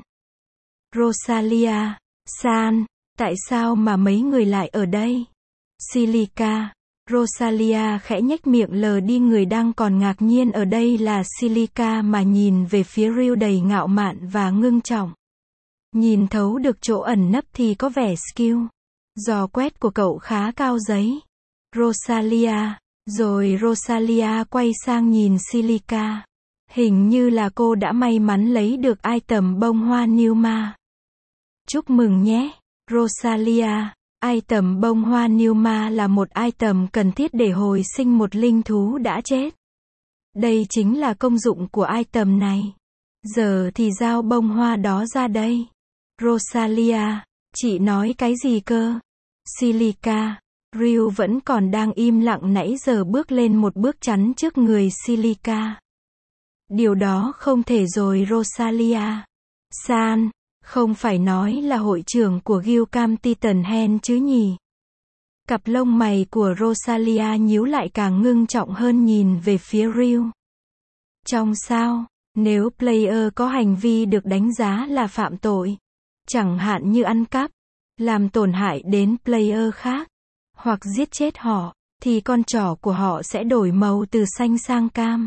Rosalia, San, tại sao mà mấy người lại ở đây? Silica. Rosalia khẽ nhếch miệng lờ đi người đang còn ngạc nhiên ở đây là Silica mà nhìn về phía Ryu đầy ngạo mạn và ngưng trọng. Nhìn thấu được chỗ ẩn nấp thì có vẻ skill dò quét của cậu khá cao giấy. Rosalia. Rồi Rosalia quay sang nhìn Silica. Hình như là cô đã may mắn lấy được item bông hoa Numa. Chúc mừng nhé, Rosalia. Item bông hoa Numa là một item cần thiết để hồi sinh một linh thú đã chết. Đây chính là công dụng của item này. Giờ thì giao bông hoa đó ra đây. Rosalia, chị nói cái gì cơ? Silica. Ryu vẫn còn đang im lặng nãy giờ bước lên một bước chắn trước người Silica. Điều đó không thể rồi Rosalia. San, không phải nói là hội trưởng của Guild Titan Hen chứ nhỉ? Cặp lông mày của Rosalia nhíu lại càng ngưng trọng hơn nhìn về phía Ryu. Trong sao, nếu player có hành vi được đánh giá là phạm tội, chẳng hạn như ăn cắp, làm tổn hại đến player khác, hoặc giết chết họ, thì con trỏ của họ sẽ đổi màu từ xanh sang cam.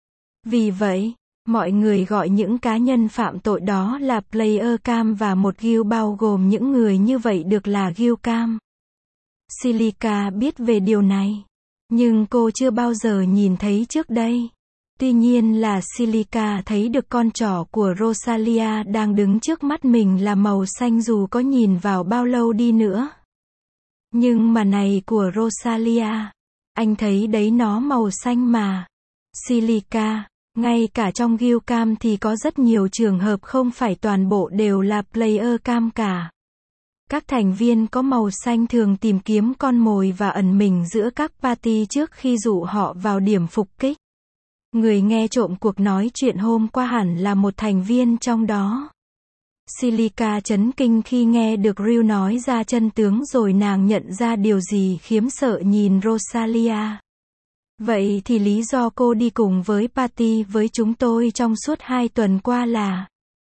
Vì vậy, mọi người gọi những cá nhân phạm tội đó là player cam và một guild bao gồm những người như vậy được là guild cam. Silica biết về điều này, nhưng cô chưa bao giờ nhìn thấy trước đây. Tuy nhiên là Silica thấy được con trỏ của Rosalia đang đứng trước mắt mình là màu xanh dù có nhìn vào bao lâu đi nữa. Nhưng mà này của Rosalia, anh thấy đấy, nó màu xanh mà. Silica, ngay cả trong guild cam thì có rất nhiều trường hợp không phải toàn bộ đều là player cam cả. Các thành viên có màu xanh thường tìm kiếm con mồi và ẩn mình giữa các party trước khi dụ họ vào điểm phục kích. Người nghe trộm cuộc nói chuyện hôm qua hẳn là một thành viên trong đó. Silica chấn kinh khi nghe được Ryu nói ra chân tướng rồi nàng nhận ra điều gì khiếm sợ nhìn Rosalia. Vậy thì lý do cô đi cùng với party với chúng tôi trong suốt 2 tuần qua là...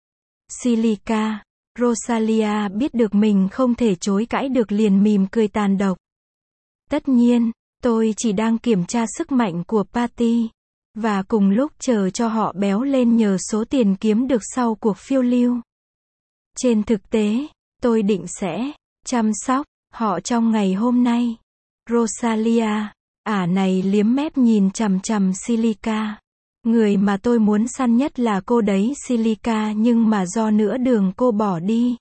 Silica, Rosalia biết được mình không thể chối cãi được liền mỉm cười tàn độc. Tất nhiên, tôi chỉ đang kiểm tra sức mạnh của party. Và cùng lúc chờ cho họ béo lên nhờ số tiền kiếm được sau cuộc phiêu lưu. Trên thực tế, tôi định sẽ chăm sóc họ trong ngày hôm nay. Rosalia, ả này liếm mép nhìn chằm chằm Silica. Người mà tôi muốn săn nhất là cô đấy Silica, nhưng mà do nửa đường cô bỏ đi.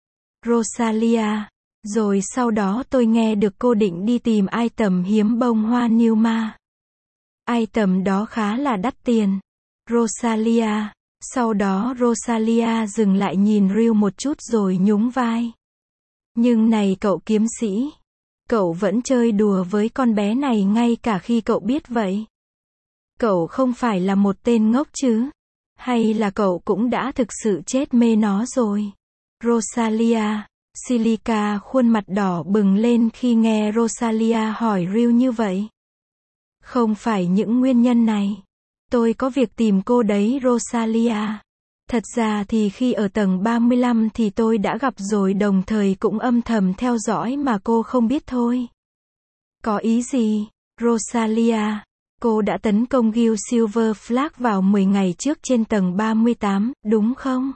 Rosalia, rồi sau đó tôi nghe được cô định đi tìm item hiếm bông hoa Numa. Item đó khá là đắt tiền. Rosalia. Sau đó Rosalia dừng lại nhìn Ryu một chút rồi nhún vai. Nhưng này cậu kiếm sĩ. Cậu vẫn chơi đùa với con bé này ngay cả khi cậu biết vậy. Cậu không phải là một tên ngốc chứ? Hay là cậu cũng đã thực sự chết mê nó rồi? Rosalia. Silica khuôn mặt đỏ bừng lên khi nghe Rosalia hỏi Ryu như vậy. Không phải những nguyên nhân này. Tôi có việc tìm cô đấy Rosalia. Thật ra thì khi ở tầng 35 thì tôi đã gặp rồi, đồng thời cũng âm thầm theo dõi mà cô không biết thôi. Có ý gì? Rosalia. Cô đã tấn công Guild Silver Flag vào 10 ngày trước trên tầng 38, đúng không?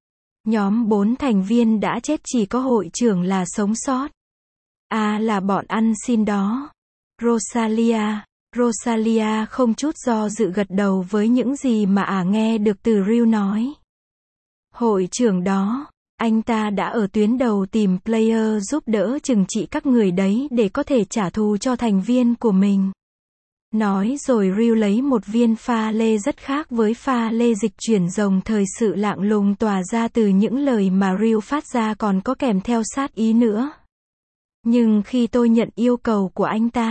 Nhóm 4 thành viên đã chết, chỉ có hội trưởng là sống sót. À, là bọn ăn xin đó. Rosalia. Rosalia không chút do dự gật đầu với những gì mà ả nghe được từ Ryu nói. Hội trưởng đó, anh ta đã ở tuyến đầu tìm player giúp đỡ trừng trị các người đấy để có thể trả thù cho thành viên của mình. Nói rồi Ryu lấy một viên pha lê rất khác với pha lê dịch chuyển rồng thời sự lạng lùng tỏa ra từ những lời mà Ryu phát ra, còn có kèm theo sát ý nữa. Nhưng khi tôi nhận yêu cầu của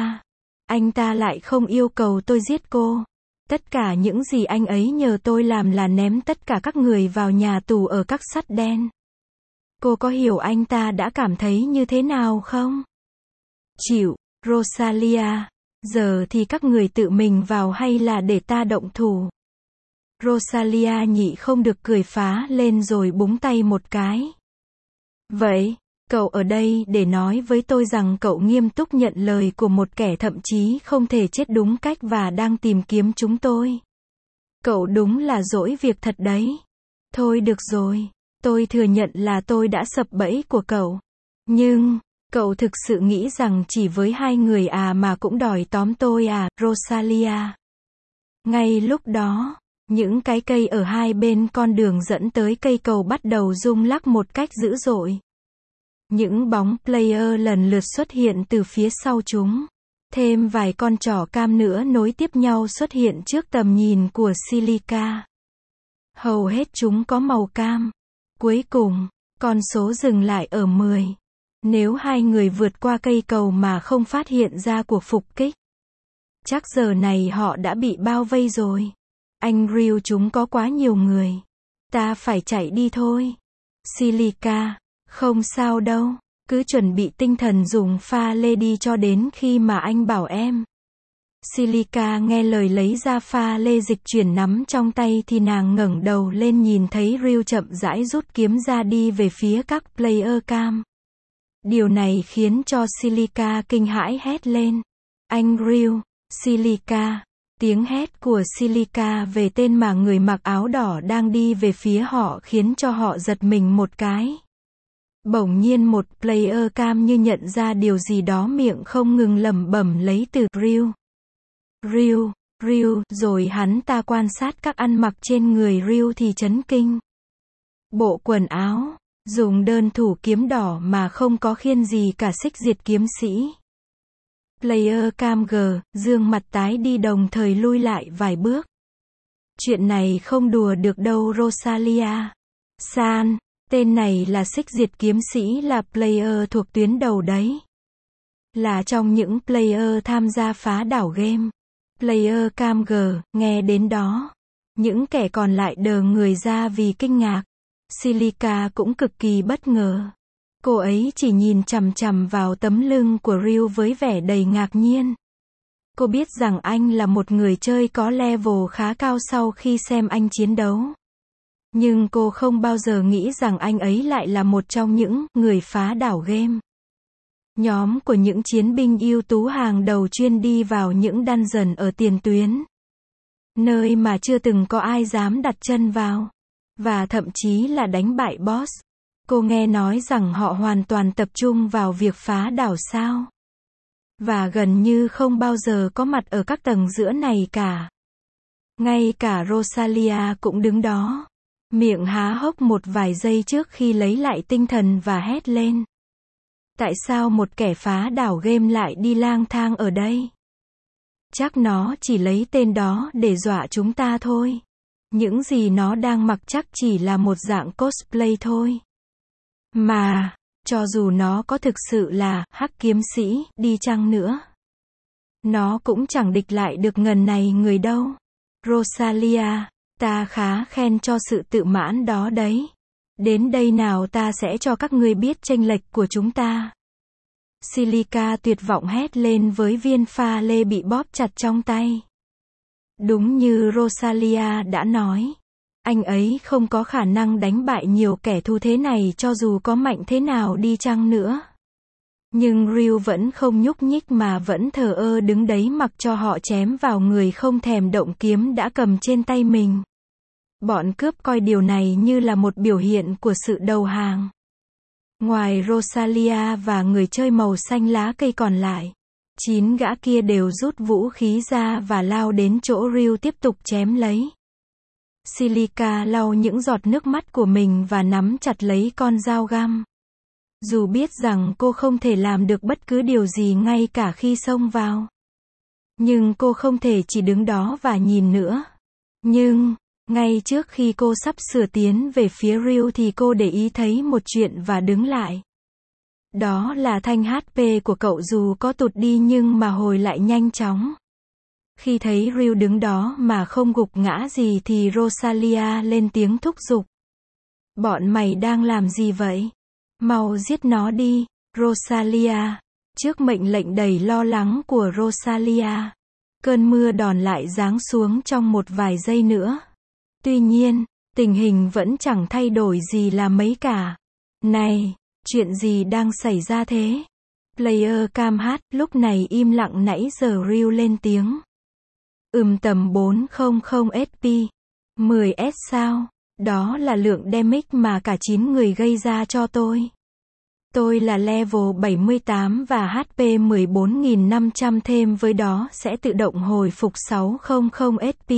anh ta lại không yêu cầu tôi giết cô. Tất cả những gì anh ấy nhờ tôi làm là ném tất cả các người vào nhà tù ở các sắt đen. Cô có hiểu anh ta đã cảm thấy như thế nào không? Chịu, Rosalia. Giờ thì các người tự mình vào hay là để ta động thủ? Rosalia nhị không được cười phá lên rồi búng tay một cái. Vậy, cậu ở đây để nói với tôi rằng cậu nghiêm túc nhận lời của một kẻ thậm chí không thể chết đúng cách và đang tìm kiếm chúng tôi. Cậu đúng là dỗi việc thật đấy. Thôi được rồi, tôi thừa nhận là tôi đã sập bẫy của cậu. Nhưng, cậu thực sự nghĩ rằng chỉ với 2 người mà cũng đòi tóm tôi à, Rosalia? Ngay lúc đó, những cái cây ở hai bên con đường dẫn tới cây cầu bắt đầu rung lắc một cách dữ dội. Những bóng player lần lượt xuất hiện từ phía sau chúng. Thêm vài con trỏ cam nữa nối tiếp nhau xuất hiện trước tầm nhìn của Silica. Hầu hết chúng có màu cam. Cuối cùng, con số dừng lại ở 10. Nếu 2 người vượt qua cây cầu mà không phát hiện ra cuộc phục kích, chắc giờ này họ đã bị bao vây rồi. Anh Ryu, chúng có quá nhiều người. Ta phải chạy đi thôi. Silica. Không sao đâu, cứ chuẩn bị tinh thần dùng pha lê đi cho đến khi mà anh bảo em. Silica nghe lời lấy ra pha lê dịch chuyển nắm trong tay thì nàng ngẩng đầu lên nhìn thấy Ryu chậm rãi rút kiếm ra đi về phía các player cam. Điều này khiến cho Silica kinh hãi hét lên. Anh Ryu, Silica. Tiếng hét của Silica về tên mà người mặc áo đỏ đang đi về phía họ khiến cho họ giật mình một cái. Bỗng nhiên một player cam như nhận ra điều gì đó, miệng không ngừng lẩm bẩm lấy từ Ryu. Ryu, Ryu, rồi hắn ta quan sát các ăn mặc trên người Ryu thì chấn kinh. Bộ quần áo, dùng đơn thủ kiếm đỏ mà không có khiên gì cả, xích diệt kiếm sĩ. Player cam dương mặt tái đi đồng thời lui lại vài bước. Chuyện này không đùa được đâu Rosalia. San. Tên này là Xích Diệt Kiếm Sĩ, là player thuộc tuyến đầu đấy. Là trong những player tham gia phá đảo game. Player cam G, nghe đến đó. Những kẻ còn lại đờ người ra vì kinh ngạc. Silica cũng cực kỳ bất ngờ. Cô ấy chỉ nhìn chằm chằm vào tấm lưng của Ryu với vẻ đầy ngạc nhiên. Cô biết rằng anh là một người chơi có level khá cao sau khi xem anh chiến đấu. Nhưng cô không bao giờ nghĩ rằng anh ấy lại là một trong những người phá đảo game. Nhóm của những chiến binh ưu tú hàng đầu chuyên đi vào những dungeon ở tiền tuyến. Nơi mà chưa từng có ai dám đặt chân vào. Và thậm chí là đánh bại boss. Cô nghe nói rằng họ hoàn toàn tập trung vào việc phá đảo sao. Và gần như không bao giờ có mặt ở các tầng giữa này cả. Ngay cả Rosalia cũng đứng đó. Miệng há hốc một vài giây trước khi lấy lại tinh thần và hét lên. Tại sao một kẻ phá đảo game lại đi lang thang ở đây? Chắc nó chỉ lấy tên đó để dọa chúng ta thôi. Những gì nó đang mặc chắc chỉ là một dạng cosplay thôi. Mà, cho dù nó có thực sự là hắc kiếm sĩ đi chăng nữa, nó cũng chẳng địch lại được ngần này người đâu. Rosalia, ta khá khen cho sự tự mãn đó đấy. Đến đây nào, ta sẽ cho các ngươi biết chênh lệch của chúng ta. Silica tuyệt vọng hét lên với viên pha lê bị bóp chặt trong tay. Đúng như Rosalia đã nói, anh ấy không có khả năng đánh bại nhiều kẻ thù thế này cho dù có mạnh thế nào đi chăng nữa. Nhưng Ryu vẫn không nhúc nhích mà vẫn thờ ơ đứng đấy mặc cho họ chém vào người không thèm động kiếm đã cầm trên tay mình. Bọn cướp coi điều này như là một biểu hiện của sự đầu hàng. Ngoài Rosalia và người chơi màu xanh lá cây còn lại, 9 gã kia đều rút vũ khí ra và lao đến chỗ Ryu tiếp tục chém lấy. Silica lau những giọt nước mắt của mình và nắm chặt lấy con dao găm. Dù biết rằng cô không thể làm được bất cứ điều gì ngay cả khi xông vào. Nhưng cô không thể chỉ đứng đó và nhìn nữa. Nhưng, ngay trước khi cô sắp sửa tiến về phía Ryu thì cô để ý thấy một chuyện và đứng lại. Đó là thanh HP của cậu dù có tụt đi nhưng mà hồi lại nhanh chóng. Khi thấy Ryu đứng đó mà không gục ngã gì thì Rosalia lên tiếng thúc giục. Bọn mày đang làm gì vậy? Mau giết nó đi, Rosalia. Trước mệnh lệnh đầy lo lắng của Rosalia, cơn mưa đòn lại giáng xuống trong một vài giây nữa. Tuy nhiên, tình hình vẫn chẳng thay đổi gì là mấy cả. Này, chuyện gì đang xảy ra thế? Player cam hát lúc này im lặng nãy giờ Ryu lên tiếng. Tầm 400 SP. 10S sao? Đó là lượng damage mà cả 9 người gây ra cho tôi. Tôi là level 78 và HP 14.500 thêm với đó sẽ tự động hồi phục 600 SP.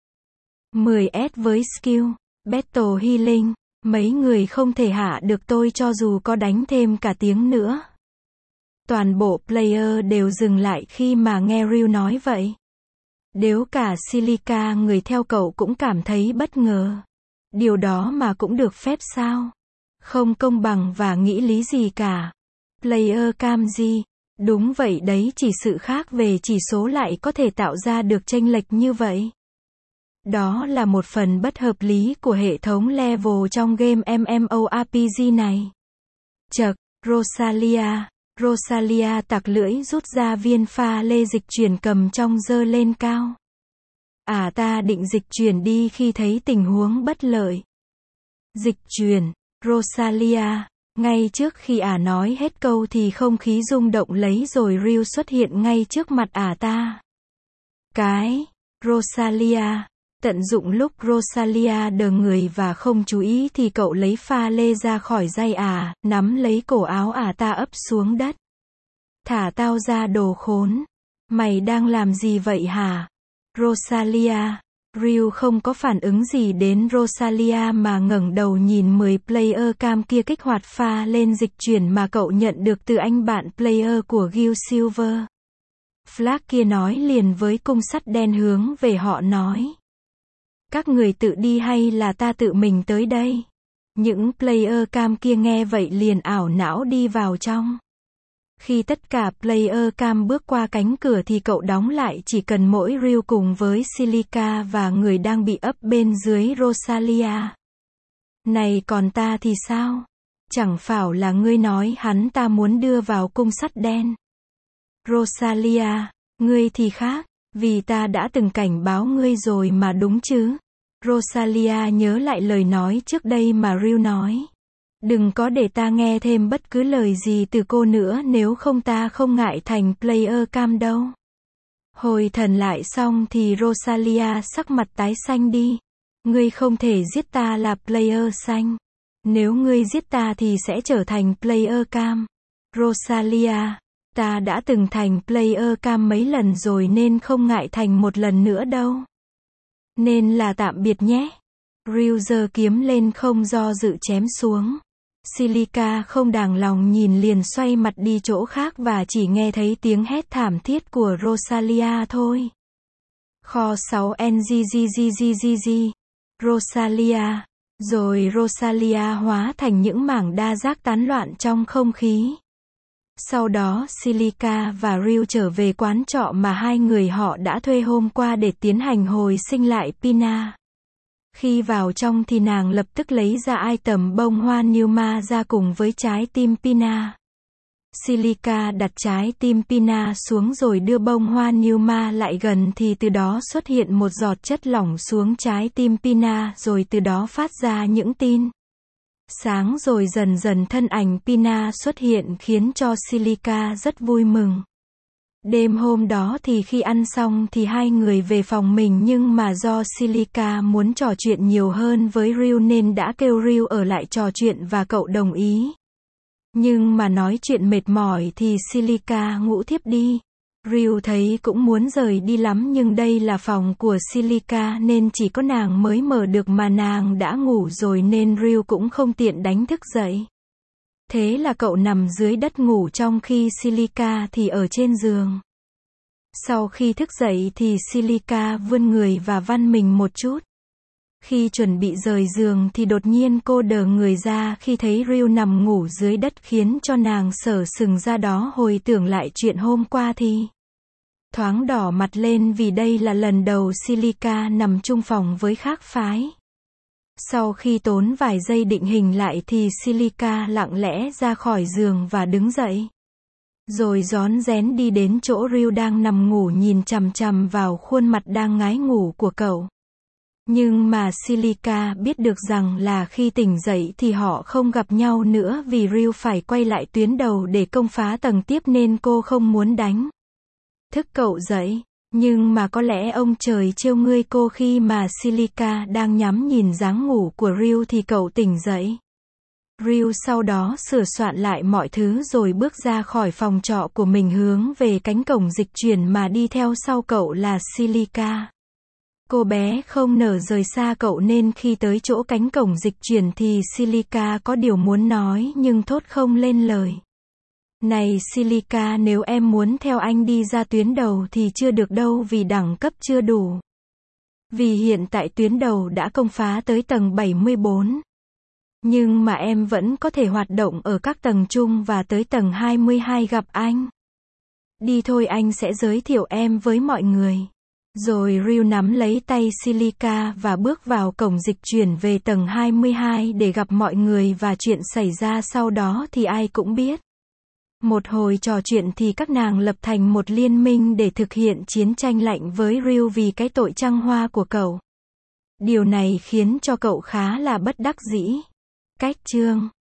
10S với skill Battle Healing. Mấy người không thể hạ được tôi cho dù có đánh thêm cả tiếng nữa. Toàn bộ player đều dừng lại khi mà nghe Ryu nói vậy. Nếu cả Silica người theo cậu cũng cảm thấy bất ngờ. Điều đó mà cũng được phép sao? Không công bằng và nghĩ lý gì cả. Player cam gì? Đúng vậy đấy, chỉ sự khác về chỉ số lại có thể tạo ra được chênh lệch như vậy. Đó là một phần bất hợp lý của hệ thống level trong game MMORPG này. Chậc, Rosalia tặc lưỡi rút ra viên pha lê dịch chuyển cầm trong giơ lên cao. Ta định dịch chuyển đi khi thấy tình huống bất lợi. Dịch chuyển, Rosalia. Ngay trước khi nói hết câu thì không khí rung động lấy rồi Ryu xuất hiện ngay trước mặt ta. Rosalia. Tận dụng lúc Rosalia đờ người và không chú ý thì cậu lấy pha lê ra khỏi dây nắm lấy cổ áo ta ấp xuống đất. Thả tao ra đồ khốn. Mày đang làm gì vậy hả? Rosalia. Ryu không có phản ứng gì đến Rosalia mà ngẩng đầu nhìn 10 player cam kia kích hoạt pha lên dịch chuyển mà cậu nhận được từ anh bạn player của Guild Silver. Flag kia nói liền với cung sắt đen hướng về họ nói. Các người tự đi hay là ta tự mình tới đây? Những player cam kia nghe vậy liền ảo não đi vào trong. Khi tất cả player cam bước qua cánh cửa thì cậu đóng lại, chỉ cần mỗi Ryu cùng với Silica và người đang bị ấp bên dưới Rosalia. Này còn ta thì sao? Chẳng phải là ngươi nói hắn ta muốn đưa vào cung sắt đen. Rosalia, ngươi thì khác, vì ta đã từng cảnh báo ngươi rồi mà đúng chứ? Rosalia nhớ lại lời nói trước đây mà Ryu nói. Đừng có để ta nghe thêm bất cứ lời gì từ cô nữa, nếu không ta không ngại thành player cam đâu. Hồi thần lại xong thì Rosalia sắc mặt tái xanh đi. Ngươi không thể giết ta là player xanh. Nếu ngươi giết ta thì sẽ trở thành player cam. Rosalia, ta đã từng thành player cam mấy lần rồi nên không ngại thành một lần nữa đâu. Nên là tạm biệt nhé. Ryu giơ kiếm lên không do dự chém xuống. Silica không đàng lòng nhìn liền xoay mặt đi chỗ khác và chỉ nghe thấy tiếng hét thảm thiết của Rosalia thôi. Kho 6 NGGGGGG. Rosalia. Rồi Rosalia hóa thành những mảng đa giác tán loạn trong không khí. Sau đó Silica và Ryu trở về quán trọ mà hai người họ đã thuê hôm qua để tiến hành hồi sinh lại Pina. Khi vào trong thì nàng lập tức lấy ra item bông hoa Numa ra cùng với trái tim Pina. Silica đặt trái tim Pina xuống rồi đưa bông hoa Numa lại gần thì từ đó xuất hiện một giọt chất lỏng xuống trái tim Pina rồi từ đó phát ra những tia sáng rồi dần dần thân ảnh Pina xuất hiện khiến cho Silica rất vui mừng. Đêm hôm đó thì khi ăn xong thì hai người về phòng mình, nhưng mà do Silica muốn trò chuyện nhiều hơn với Ryu nên đã kêu Ryu ở lại trò chuyện và cậu đồng ý. Nhưng mà nói chuyện mệt mỏi thì Silica ngủ thiếp đi. Ryu thấy cũng muốn rời đi lắm nhưng đây là phòng của Silica nên chỉ có nàng mới mở được mà nàng đã ngủ rồi nên Ryu cũng không tiện đánh thức dậy. Thế là cậu nằm dưới đất ngủ trong khi Silica thì ở trên giường. Sau khi thức dậy thì Silica vươn người và văn mình một chút. Khi chuẩn bị rời giường thì đột nhiên cô đờ người ra khi thấy Ryu nằm ngủ dưới đất khiến cho nàng sởn sừng ra đó, hồi tưởng lại chuyện hôm qua thì thoáng đỏ mặt lên vì đây là lần đầu Silica nằm chung phòng với khác phái. Sau khi tốn vài giây định hình lại thì Silica lặng lẽ ra khỏi giường và đứng dậy. Rồi rón rén đi đến chỗ Ryu đang nằm ngủ, nhìn chằm chằm vào khuôn mặt đang ngái ngủ của cậu. Nhưng mà Silica biết được rằng là khi tỉnh dậy thì họ không gặp nhau nữa vì Ryu phải quay lại tuyến đầu để công phá tầng tiếp nên cô không muốn đánh thức cậu dậy. Nhưng mà có lẽ ông trời trêu ngươi cô, khi mà Silica đang nhắm nhìn dáng ngủ của Ryu thì cậu tỉnh dậy. Ryu sau đó sửa soạn lại mọi thứ rồi bước ra khỏi phòng trọ của mình hướng về cánh cổng dịch chuyển mà đi theo sau cậu là Silica. Cô bé không nỡ rời xa cậu nên khi tới chỗ cánh cổng dịch chuyển thì Silica có điều muốn nói nhưng thốt không lên lời. Này Silica, nếu em muốn theo anh đi ra tuyến đầu thì chưa được đâu vì đẳng cấp chưa đủ. Vì hiện tại tuyến đầu đã công phá tới tầng 74. Nhưng mà em vẫn có thể hoạt động ở các tầng chung và tới tầng 22 gặp anh. Đi thôi, anh sẽ giới thiệu em với mọi người. Rồi Ryu nắm lấy tay Silica và bước vào cổng dịch chuyển về tầng 22 để gặp mọi người, và chuyện xảy ra sau đó thì ai cũng biết. Một hồi trò chuyện thì các nàng lập thành một liên minh để thực hiện chiến tranh lạnh với Ryu vì cái tội trăng hoa của cậu. Điều này khiến cho cậu khá là bất đắc dĩ. Cách chương